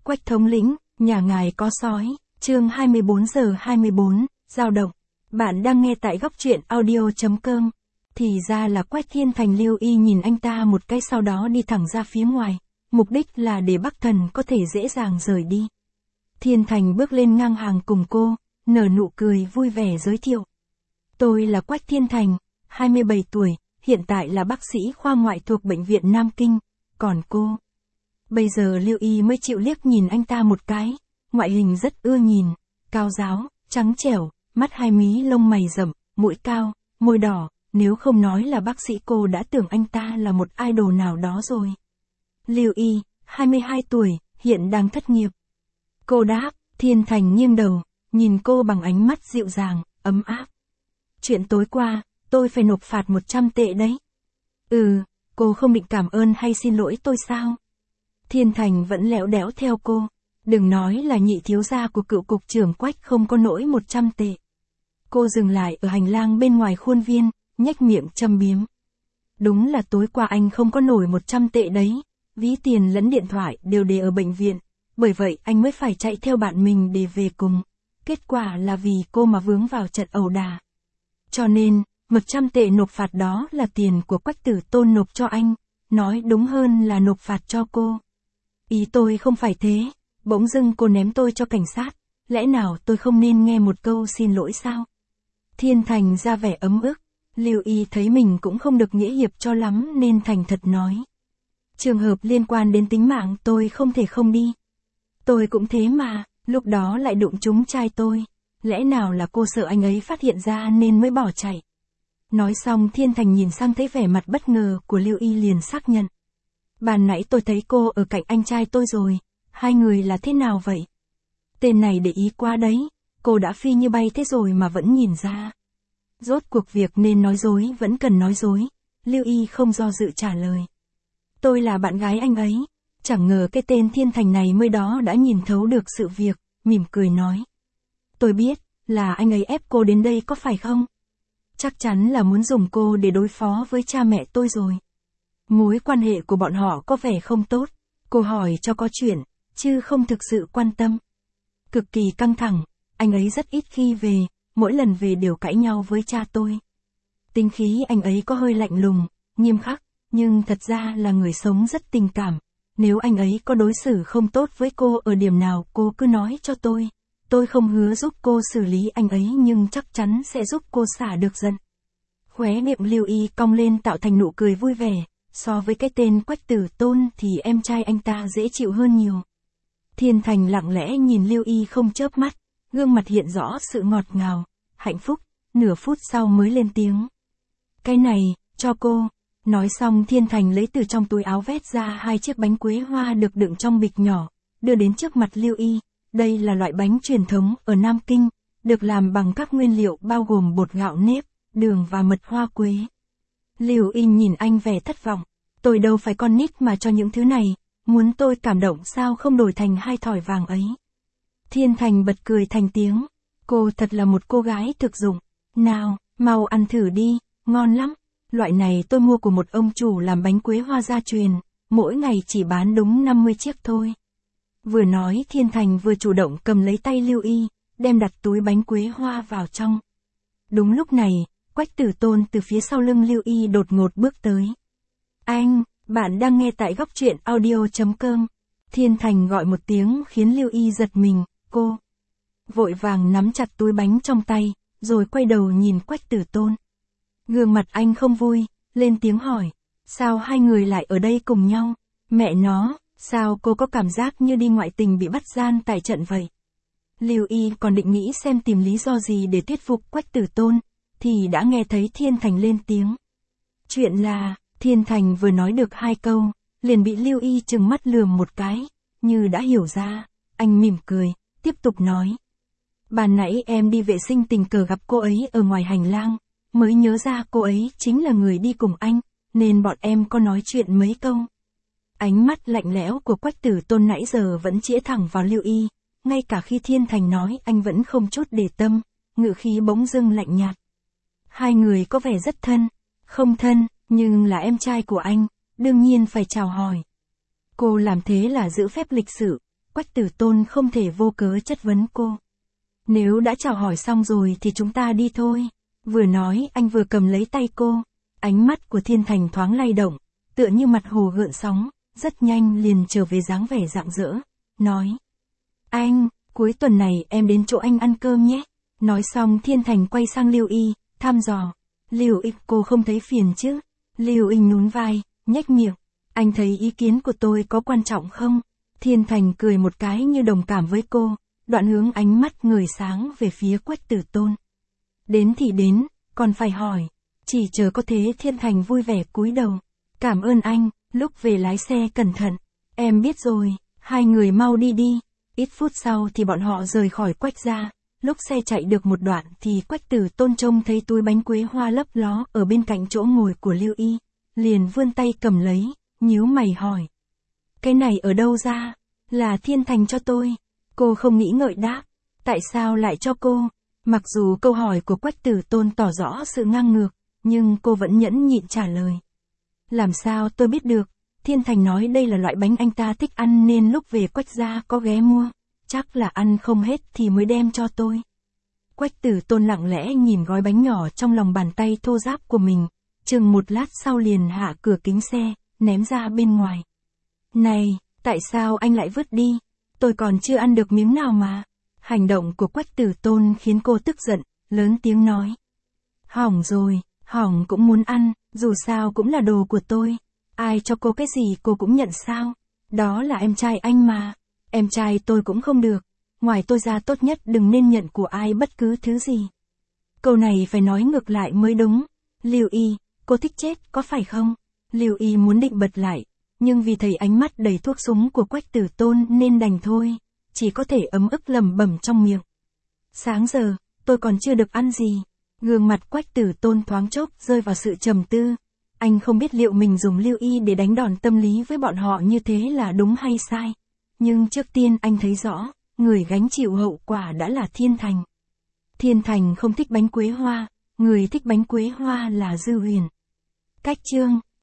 Quách thống lĩnh, nhà ngài có sói, chương 24:24, dao động. Bạn đang nghe tại góc truyện audio.com. Thì ra là Quách Thiên Thành. Lưu Y nhìn anh ta một cái sau đó đi thẳng ra phía ngoài, mục đích là để Bắc Thần có thể dễ dàng rời đi. Thiên Thành bước lên ngang hàng cùng cô, nở nụ cười vui vẻ giới thiệu. Tôi là Quách Thiên Thành, 27 tuổi, hiện tại là bác sĩ khoa ngoại thuộc Bệnh viện Nam Kinh, còn cô? Bây giờ Lưu Y mới chịu liếc nhìn anh ta một cái, ngoại hình rất ưa nhìn, cao ráo, trắng trẻo, mắt hai mí lông mày rậm, mũi cao, môi đỏ, nếu không nói là bác sĩ cô đã tưởng anh ta là một idol nào đó rồi. Lưu Y, 22 tuổi, hiện đang thất nghiệp. Cô đáp. Thiên Thành nghiêng đầu, nhìn cô bằng ánh mắt dịu dàng, ấm áp. Chuyện tối qua, tôi phải nộp phạt 100 tệ đấy. Cô không định cảm ơn hay xin lỗi tôi sao? Thiên Thành vẫn lẽo đẽo theo cô. Đừng nói là nhị thiếu gia của cựu cục trưởng Quách không có nổi 100 tệ. Cô dừng lại ở hành lang bên ngoài khuôn viên, nhếch miệng châm biếm. Đúng là tối qua anh không có nổi 100 tệ đấy, ví tiền lẫn điện thoại đều để ở bệnh viện, bởi vậy anh mới phải chạy theo bạn mình để về cùng. Kết quả là vì cô mà vướng vào trận ẩu đả. Cho nên, 100 tệ nộp phạt đó là tiền của Quách Tử Tôn nộp cho anh, nói đúng hơn là nộp phạt cho cô. Ý tôi không phải thế, bỗng dưng cô ném tôi cho cảnh sát, lẽ nào tôi không nên nghe một câu xin lỗi sao? Thiên Thành ra vẻ ấm ức, Lưu Y thấy mình cũng không được nghĩa hiệp cho lắm nên thành thật nói. Trường hợp liên quan đến tính mạng tôi không thể không đi. Tôi cũng thế mà, lúc đó lại đụng trúng trai tôi, lẽ nào là cô sợ anh ấy phát hiện ra nên mới bỏ chạy? Nói xong Thiên Thành nhìn sang thấy vẻ mặt bất ngờ của Lưu Y liền xác nhận. Ban nãy tôi thấy cô ở cạnh anh trai tôi rồi, hai người là thế nào vậy? Tên này để ý quá đấy, cô đã phi như bay thế rồi mà vẫn nhìn ra. Rốt cuộc việc nên nói dối vẫn cần nói dối, Lưu Y không do dự trả lời. Tôi là bạn gái anh ấy, chẳng ngờ cái tên Thiên Thành này mới đó đã nhìn thấu được sự việc, mỉm cười nói. Tôi biết, là anh ấy ép cô đến đây có phải không? Chắc chắn là muốn dùng cô để đối phó với cha mẹ tôi rồi. Mối quan hệ của bọn họ có vẻ không tốt, cô hỏi cho có chuyện, chứ không thực sự quan tâm. Cực kỳ căng thẳng, anh ấy rất ít khi về, mỗi lần về đều cãi nhau với cha tôi. Tính khí anh ấy có hơi lạnh lùng, nghiêm khắc, nhưng thật ra là người sống rất tình cảm. Nếu anh ấy có đối xử không tốt với cô ở điểm nào cô cứ nói cho tôi không hứa giúp cô xử lý anh ấy nhưng chắc chắn sẽ giúp cô xả được giận. Khóe miệng Lưu Y cong lên tạo thành nụ cười vui vẻ, so với cái tên Quách Tử Tôn thì em trai anh ta dễ chịu hơn nhiều. Thiên Thành lặng lẽ nhìn Lưu Y không chớp mắt, gương mặt hiện rõ sự ngọt ngào, hạnh phúc, nửa phút sau mới lên tiếng. Cái này, cho cô. Nói xong Thiên Thành lấy từ trong túi áo vét ra 2 chiếc bánh quế hoa được đựng trong bịch nhỏ, đưa đến trước mặt Lưu Y. Đây là loại bánh truyền thống ở Nam Kinh, được làm bằng các nguyên liệu bao gồm bột gạo nếp, đường và mật hoa quế. Lưu Y nhìn anh vẻ thất vọng. Tôi đâu phải con nít mà cho những thứ này, muốn tôi cảm động sao không đổi thành 2 thỏi vàng ấy. Thiên Thành bật cười thành tiếng. Cô thật là một cô gái thực dụng. Nào, mau ăn thử đi, ngon lắm. Loại này tôi mua của một ông chủ làm bánh quế hoa gia truyền, mỗi ngày chỉ bán đúng 50 chiếc thôi. Vừa nói Thiên Thành vừa chủ động cầm lấy tay Lưu Y, đem đặt túi bánh quế hoa vào trong. Đúng lúc này, Quách Tử Tôn từ phía sau lưng Lưu Y đột ngột bước tới. Anh, bạn đang nghe tại góc truyện audio.com. Thiên Thành gọi một tiếng khiến Lưu Y giật mình, cô. Vội vàng nắm chặt túi bánh trong tay, rồi quay đầu nhìn Quách Tử Tôn. Gương mặt anh không vui, lên tiếng hỏi. Sao hai người lại ở đây cùng nhau? Mẹ nó, sao cô có cảm giác như đi ngoại tình bị bắt gian tại trận vậy? Lưu Y còn định nghĩ xem tìm lý do gì để thuyết phục Quách Tử Tôn, thì đã nghe thấy Thiên Thành lên tiếng. Chuyện là, Thiên Thành vừa nói được 2 câu, liền bị Lưu Y trừng mắt lườm một cái, như đã hiểu ra, anh mỉm cười, tiếp tục nói. Ban nãy em đi vệ sinh tình cờ gặp cô ấy ở ngoài hành lang, mới nhớ ra cô ấy chính là người đi cùng anh, nên bọn em có nói chuyện mấy câu. Ánh mắt lạnh lẽo của Quách Tử Tôn nãy giờ vẫn chĩa thẳng vào Lưu Y, ngay cả khi Thiên Thành nói anh vẫn không chút để tâm, ngữ khí bỗng dưng lạnh nhạt. Hai người có vẻ rất thân, không thân, nhưng là em trai của anh, đương nhiên phải chào hỏi. Cô làm thế là giữ phép lịch sự, Quách Tử Tôn không thể vô cớ chất vấn cô. Nếu đã chào hỏi xong rồi thì chúng ta đi thôi. Vừa nói anh vừa cầm lấy tay cô. Ánh mắt của Thiên Thành thoáng lay động, tựa như mặt hồ gợn sóng, rất nhanh liền trở về dáng vẻ rạng rỡ, nói. Anh, cuối tuần này em đến chỗ anh ăn cơm nhé. Nói xong Thiên Thành quay sang Lưu Y, thăm dò. Lưu Y, cô không thấy phiền chứ? Lưu Y nhún vai, nhếch miệng. Anh thấy ý kiến của tôi có quan trọng không? Thiên Thành cười một cái như đồng cảm với cô, đoạn hướng ánh mắt ngời sáng về phía Quách Tử Tôn. Đến thì đến, còn phải hỏi. Chỉ chờ có thế. Thiên Thành vui vẻ cúi đầu. Cảm ơn anh, lúc về lái xe cẩn thận. Em biết rồi, hai người mau đi đi. Ít phút sau thì bọn họ rời khỏi Quách gia. Lúc xe chạy được một đoạn thì Quách Tử Tôn trông thấy túi bánh quế hoa lấp ló ở bên cạnh chỗ ngồi của Lưu Y. Liền vươn tay cầm lấy, nhíu mày hỏi. Cái này ở đâu ra? Là Thiên Thành cho tôi. Cô không nghĩ ngợi đáp. Tại sao lại cho cô? Mặc dù câu hỏi của Quách Tử Tôn tỏ rõ sự ngang ngược, nhưng cô vẫn nhẫn nhịn trả lời. Làm sao tôi biết được? Thiên Thành nói đây là loại bánh anh ta thích ăn nên lúc về Quách gia có ghé mua. Chắc là ăn không hết thì mới đem cho tôi. Quách Tử Tôn lặng lẽ nhìn gói bánh nhỏ trong lòng bàn tay thô ráp của mình, chừng một lát sau liền hạ cửa kính xe, ném ra bên ngoài. Này, tại sao anh lại vứt đi? Tôi còn chưa ăn được miếng nào mà. Hành động của Quách Tử Tôn khiến cô tức giận, lớn tiếng nói. Hỏng rồi, hỏng cũng muốn ăn, dù sao cũng là đồ của tôi. Ai cho cô cái gì cô cũng nhận sao? Đó là em trai anh mà. Em trai tôi cũng không được. Ngoài tôi ra tốt nhất đừng nên nhận của ai bất cứ thứ gì. Câu này phải nói ngược lại mới đúng. Lưu Y, cô thích chết có phải không? Lưu Y muốn định bật lại, nhưng vì thấy ánh mắt đầy thuốc súng của Quách Tử Tôn nên đành thôi, chỉ có thể ấm ức lẩm bẩm trong miệng. Sáng giờ, tôi còn chưa được ăn gì. Gương mặt Quách Tử Tôn thoáng chốc rơi vào sự trầm tư. Anh không biết liệu mình dùng Lưu Y để đánh đòn tâm lý với bọn họ như thế là đúng hay sai. Nhưng trước tiên anh thấy rõ, người gánh chịu hậu quả đã là Thiên Thành. Thiên Thành không thích bánh quế hoa, người thích bánh quế hoa là Dư Huyền. Cách chương